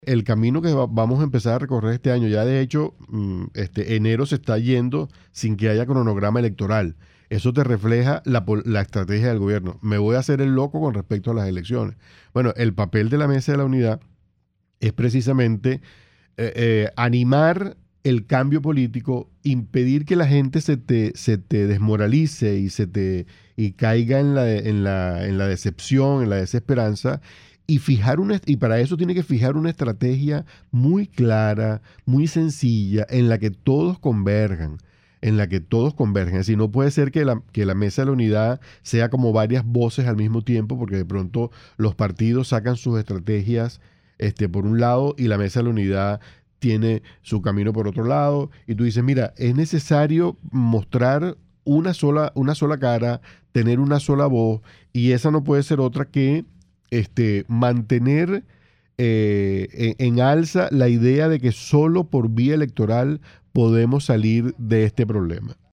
el camino que vamos a empezar a recorrer este año, ya de hecho, enero se está yendo sin que haya cronograma electoral. Eso te refleja la estrategia del gobierno. Me voy a hacer el loco con respecto a las elecciones. Bueno, el papel de la Mesa de la Unidad es precisamente animar el cambio político, impedir que la gente se te desmoralice y caiga en la decepción, en la desesperanza, y para eso tiene que fijar una estrategia muy clara, muy sencilla, en la que todos converjan. En la que todos convergen. Es decir, no puede ser que la Mesa de la Unidad sea como varias voces al mismo tiempo, porque de pronto los partidos sacan sus estrategias por un lado y la Mesa de la Unidad tiene su camino por otro lado. Y tú dices, mira, es necesario mostrar una sola cara, tener una sola voz, y esa no puede ser otra que mantener en alza la idea de que solo por vía electoral podemos salir de este problema.